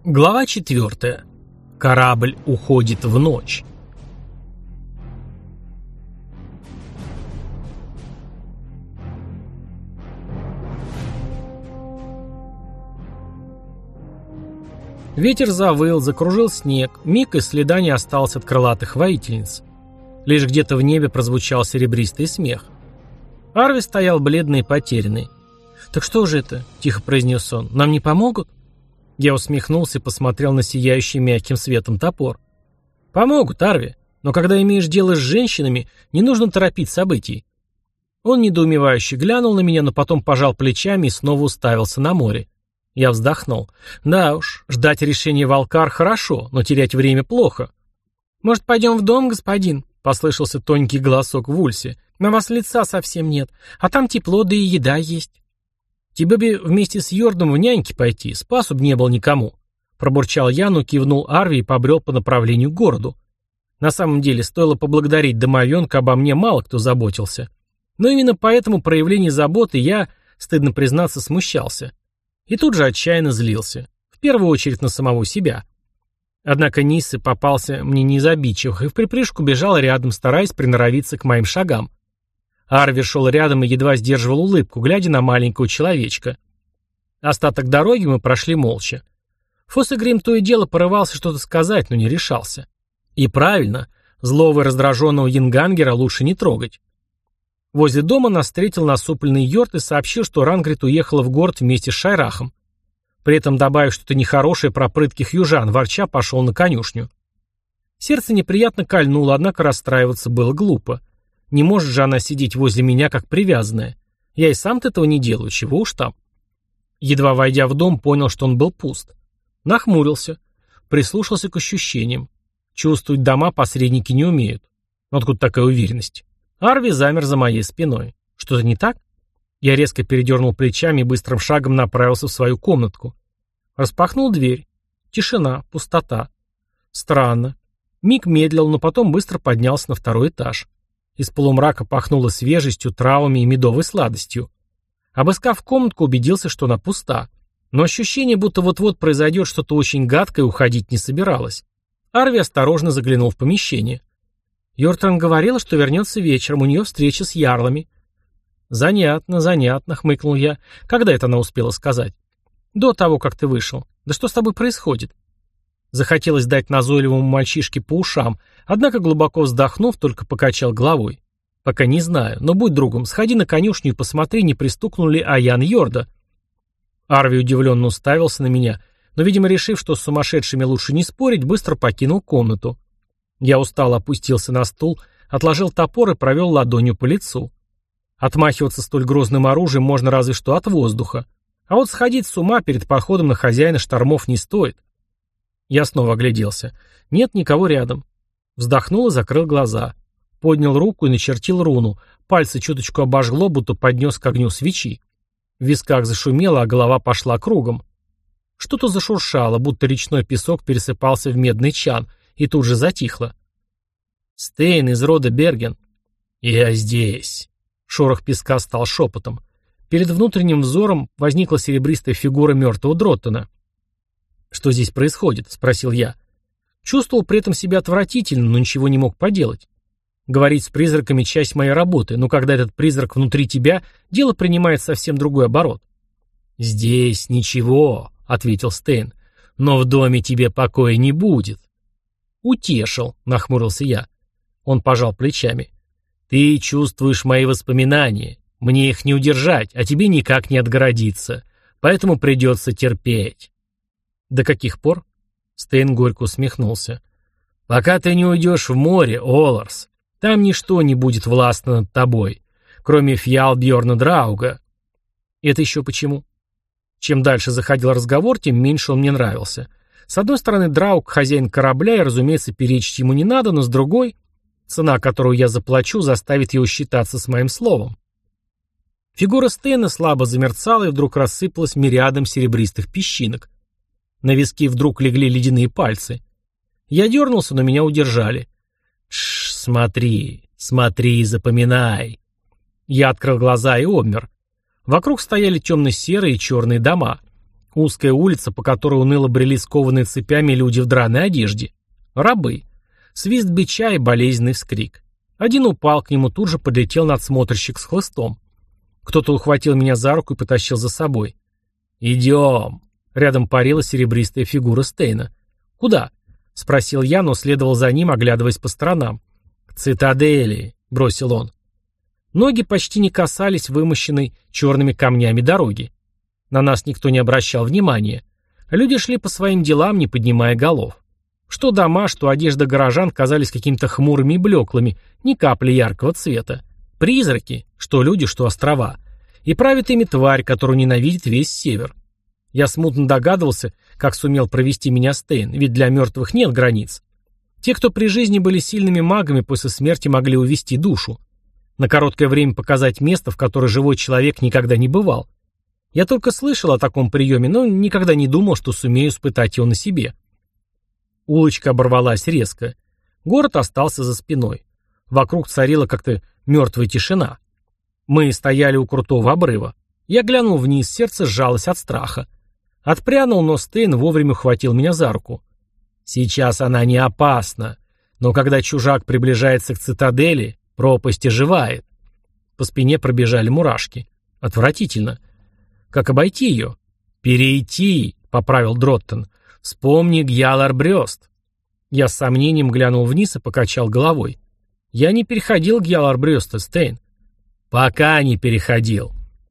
Глава 4. Корабль уходит в ночь. Ветер завыл, закружил снег, миг и следа не осталось от крылатых воительниц. Лишь где-то в небе прозвучал серебристый смех. Арви стоял бледный и потерянный. «Так что же это?» – тихо произнес он. «Нам не помогут?» Я усмехнулся и посмотрел на сияющий мягким светом топор. «Помогут, Арви, но когда имеешь дело с женщинами, не нужно торопить событий». Он недоумевающе глянул на меня, но потом пожал плечами и снова уставился на море. Я вздохнул. «Да уж, ждать решения Валкар хорошо, но терять время плохо». «Может, пойдем в дом, господин?» — послышался тоненький голосок в Ульсе. «На вас лица совсем нет, а там тепло, да и еда есть». «Тебе бы вместе с Йордом в няньки пойти, спасу б не было никому», — пробурчал я, но кивнул Арви и побрел по направлению к городу. На самом деле, стоило поблагодарить домовенка, обо мне мало кто заботился. Но именно по этому проявлению заботы я, стыдно признаться, смущался. И тут же отчаянно злился. В первую очередь на самого себя. Однако Ниссы попался мне не из обидчивых и вприпрыжку бежал рядом, стараясь приноровиться к моим шагам. Арви шел рядом и едва сдерживал улыбку, глядя на маленького человечка. Остаток дороги мы прошли молча. Фоссегрим то и дело порывался что-то сказать, но не решался. И правильно, злого и раздраженного Янгангера лучше не трогать. Возле дома нас встретил насупленный Йорд и сообщил, что Рангрид уехала в город вместе с Шайрахом. При этом, добавив что-то нехорошее про прытких южан, ворча пошел на конюшню. Сердце неприятно кольнуло, однако расстраиваться было глупо. Не может же она сидеть возле меня, как привязанная. Я и сам-то этого не делаю, чего уж там. Едва войдя в дом, понял, что он был пуст. Нахмурился. Прислушался к ощущениям. Чувствовать дома посредники не умеют. Откуда такая уверенность? Арви замер за моей спиной. Что-то не так? Я резко передернул плечами и быстрым шагом направился в свою комнатку. Распахнул дверь. Тишина, пустота. Странно. Миг медлил, но потом быстро поднялся на второй этаж. Из полумрака пахнуло свежестью, травами и медовой сладостью. Обыскав комнатку, убедился, что она пуста. Но ощущение, будто вот-вот произойдет что-то очень гадкое, уходить не собиралось. Арви осторожно заглянул в помещение. Йортран говорила, что вернется вечером, у нее встреча с ярлами. «Занятно, занятно», — хмыкнул я. «Когда это она успела сказать?» «До того, как ты вышел. Да что с тобой происходит?» Захотелось дать назойливому мальчишке по ушам, однако, глубоко вздохнув, только покачал головой. «Пока не знаю, но будь другом, сходи на конюшню и посмотри, не пристукнул ли Аян Йорда». Арви удивленно уставился на меня, но, видимо, решив, что с сумасшедшими лучше не спорить, быстро покинул комнату. Я устало опустился на стул, отложил топор и провел ладонью по лицу. Отмахиваться столь грозным оружием можно разве что от воздуха. А вот сходить с ума перед походом на хозяина штормов не стоит. Я снова огляделся. Нет никого рядом. Вздохнул и закрыл глаза. Поднял руку и начертил руну. Пальцы чуточку обожгло, будто поднес к огню свечи. В висках зашумело, а голова пошла кругом. Что-то зашуршало, будто речной песок пересыпался в медный чан, и тут же затихло. «Стейн из рода Берген». «Я здесь». Шорох песка стал шепотом. Перед внутренним взором возникла серебристая фигура мертвого Дроттона. «Что здесь происходит?» — спросил я. Чувствовал при этом себя отвратительно, но ничего не мог поделать. Говорить с призраками — часть моей работы, но когда этот призрак внутри тебя, дело принимает совсем другой оборот. «Здесь ничего», — ответил Стейн, — «но в доме тебе покоя не будет». «Утешил», — нахмурился я. Он пожал плечами. «Ты чувствуешь мои воспоминания. Мне их не удержать, а тебе никак не отгородиться. Поэтому придется терпеть». «До каких пор?» Стейн горько усмехнулся. «Пока ты не уйдешь в море, Оларс. Там ничто не будет властно над тобой, кроме Фьялбьорна Драуга». «Это еще почему?» Чем дальше заходил разговор, тем меньше он мне нравился. С одной стороны, Драуг — хозяин корабля, и, разумеется, перечить ему не надо, но с другой, цена, которую я заплачу, заставит его считаться с моим словом. Фигура Стейна слабо замерцала и вдруг рассыпалась мириадом серебристых песчинок. На виски вдруг легли ледяные пальцы. Я дернулся, но меня удержали. «Тш, смотри, смотри и запоминай». Я открыл глаза и обмер. Вокруг стояли темно-серые и черные дома. Узкая улица, по которой уныло брели скованные цепями люди в драной одежде. Рабы. Свист бича и болезненный вскрик. Один упал, к нему тут же подлетел надсмотрщик с хлыстом. Кто-то ухватил меня за руку и потащил за собой. «Идем!» Рядом парила серебристая фигура Стейна. «Куда?» — спросил я, но следовал за ним, оглядываясь по сторонам. «К цитадели!» — бросил он. Ноги почти не касались вымощенной черными камнями дороги. На нас никто не обращал внимания. Люди шли по своим делам, не поднимая голов. Что дома, что одежда горожан казались какими-то хмурыми и блеклыми, ни капли яркого цвета. Призраки, что люди, что острова. И правит ими тварь, которую ненавидит весь север. Я смутно догадывался, как сумел провести меня Стейн, ведь для мертвых нет границ. Те, кто при жизни были сильными магами, после смерти могли увести душу. На короткое время показать место, в которое живой человек никогда не бывал. Я только слышал о таком приеме, но никогда не думал, что сумею испытать его на себе. Улочка оборвалась резко. Город остался за спиной. Вокруг царила как-то мертвая тишина. Мы стояли у крутого обрыва. Я глянул вниз, сердце сжалось от страха. Отпрянул, но Стейн вовремя ухватил меня за руку. Сейчас она не опасна, но когда чужак приближается к цитадели, пропасть оживает. По спине пробежали мурашки. Отвратительно. Как обойти ее? Перейти, поправил Дроттон. Вспомни Гьялар-Брёст. Я с сомнением глянул вниз и покачал головой. Я не переходил Гьялар-Брёста, Стейн. Пока не переходил.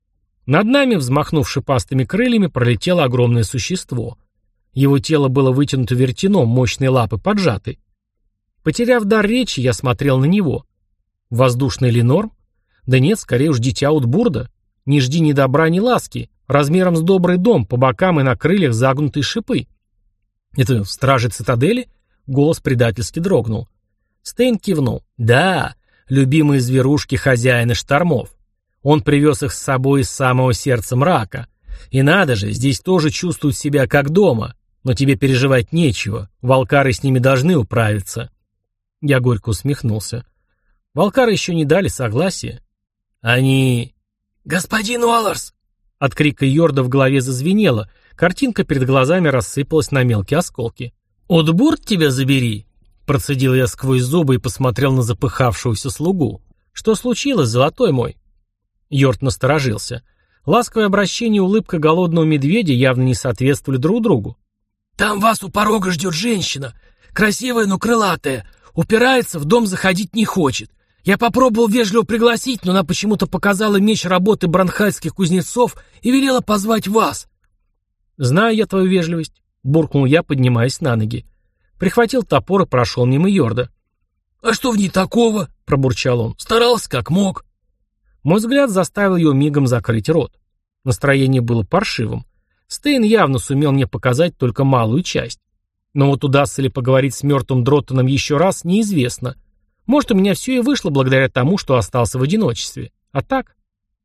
Над нами, взмахнув шипастыми крыльями, пролетело огромное существо. Его тело было вытянуто вертяном, мощные лапы поджаты. Потеряв дар речи, я смотрел на него. Воздушный Ленор? Да нет, скорее уж дитя Утбурда. Не жди ни добра, ни ласки. Размером с добрый дом, по бокам и на крыльях загнутые шипы. Это стражи цитадели? Голос предательски дрогнул. Стейн кивнул. Да, любимые зверушки хозяина штормов. Он привез их с собой из самого сердца мрака. И надо же, здесь тоже чувствуют себя как дома. Но тебе переживать нечего. Волкары с ними должны управиться. Я горько усмехнулся. Волкары еще не дали согласия. Они... «Господин Уолларс!» От крика Йорда в голове зазвенело. Картинка перед глазами рассыпалась на мелкие осколки. «Утбурд тебя забери!» Процедил я сквозь зубы и посмотрел на запыхавшегося слугу. «Что случилось, золотой мой?» Йорд насторожился. Ласковое обращение и улыбка голодного медведя явно не соответствовали друг другу. «Там вас у порога ждет женщина. Красивая, но крылатая. Упирается, в дом заходить не хочет. Я попробовал вежливо пригласить, но она почему-то показала меч работы бронхальских кузнецов и велела позвать вас». «Знаю я твою вежливость», — буркнул я, поднимаясь на ноги. Прихватил топор и прошел мимо Йорда. «А что в ней такого?» — пробурчал он. «Старался как мог». Мой взгляд заставил его мигом закрыть рот. Настроение было паршивым. Стейн явно сумел мне показать только малую часть. Но вот удастся ли поговорить с мертвым Дроттоном еще раз, неизвестно. Может, у меня все и вышло благодаря тому, что остался в одиночестве. А так?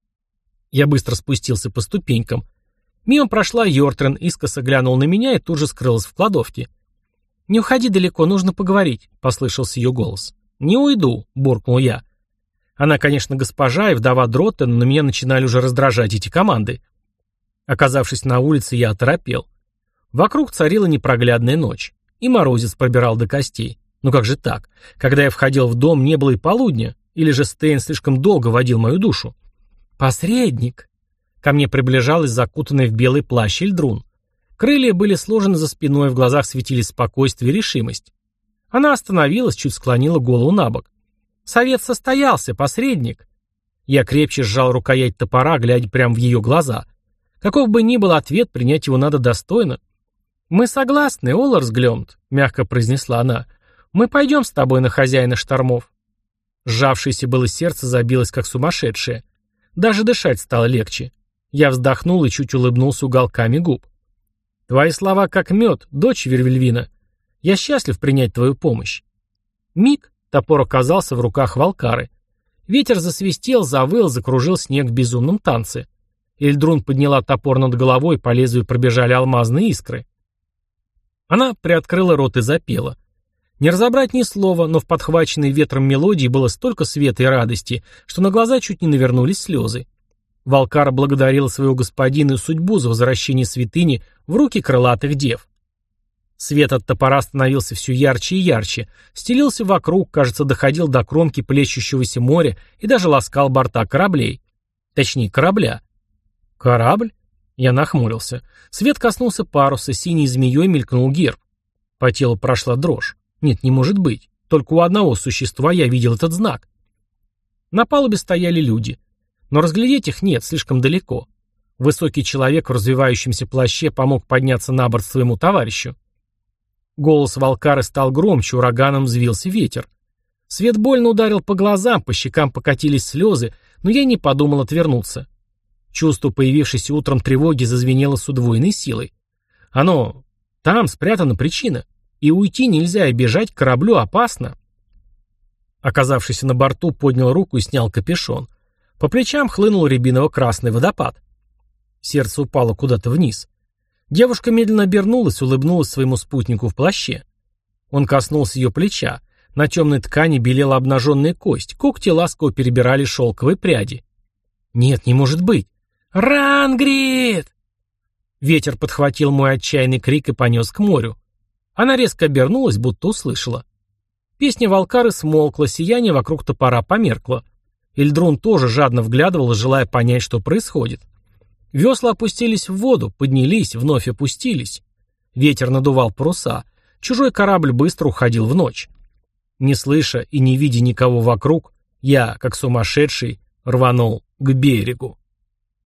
Я быстро спустился по ступенькам. Мимо прошла Йортрен, искоса глянул на меня и тут же скрылась в кладовке. «Не уходи далеко, нужно поговорить», — послышался ее голос. «Не уйду», — буркнул я. Она, конечно, госпожа и вдова Дроттена, но меня начинали уже раздражать эти команды. Оказавшись на улице, я оторопел. Вокруг царила непроглядная ночь, и морозец пробирал до костей. Ну как же так? Когда я входил в дом, не было и полудня, или же Стейн слишком долго водил мою душу? «Посредник!» Ко мне приближалась закутанная в белый плащ Эльдрун. Крылья были сложены за спиной, в глазах светились спокойствие и решимость. Она остановилась, чуть склонила голову на бок. «Совет состоялся, посредник!» Я крепче сжал рукоять топора, глядя прямо в ее глаза. Каков бы ни был ответ, принять его надо достойно. «Мы согласны, Олларс Глёмт», — мягко произнесла она. «Мы пойдем с тобой на хозяина штормов». Сжавшееся было сердце забилось, как сумасшедшее. Даже дышать стало легче. Я вздохнул и чуть улыбнулся уголками губ. «Твои слова как мед, дочь Вервельвина. Я счастлив принять твою помощь». Миг, топор оказался в руках Валкары. Ветер засвистел, завыл, закружил снег в безумном танце. Эльдрун подняла топор над головой, по лезвию пробежали алмазные искры. Она приоткрыла рот и запела. Не разобрать ни слова, но в подхваченной ветром мелодии было столько света и радости, что на глаза чуть не навернулись слезы. Валкара благодарила своего господина и судьбу за возвращение святыни в руки крылатых дев. Свет от топора становился все ярче и ярче, стелился вокруг, кажется, доходил до кромки плещущегося моря и даже ласкал борта кораблей. Точнее, корабля. Корабль? Я нахмурился. Свет коснулся паруса, синей змеей мелькнул герб. По телу прошла дрожь. Нет, не может быть. Только у одного существа я видел этот знак. На палубе стояли люди. Но разглядеть их нет, слишком далеко. Высокий человек в развивающемся плаще помог подняться на борт своему товарищу. Голос Валкары стал громче, ураганом взвился ветер. Свет больно ударил по глазам, по щекам покатились слезы, но я не подумал отвернуться. Чувство, появившееся утром тревоги, зазвенело с удвоенной силой. Оно... там спрятана причина. И уйти нельзя, и бежать к кораблю опасно. Оказавшийся на борту, поднял руку и снял капюшон. По плечам хлынул рябиново-красный водопад. Сердце упало куда-то вниз. Девушка медленно обернулась, улыбнулась своему спутнику в плаще. Он коснулся ее плеча. На темной ткани белела обнаженная кость, когти ласково перебирали шелковые пряди. «Нет, не может быть!» «Рангрид!» Ветер подхватил мой отчаянный крик и понес к морю. Она резко обернулась, будто услышала. Песня Валкары смолкла, сияние вокруг топора померкло. Эльдрун тоже жадно вглядывал, желая понять, что происходит. Весла опустились в воду, поднялись, вновь опустились. Ветер надувал паруса. Чужой корабль быстро уходил в ночь. Не слыша и не видя никого вокруг, я, как сумасшедший, рванул к берегу.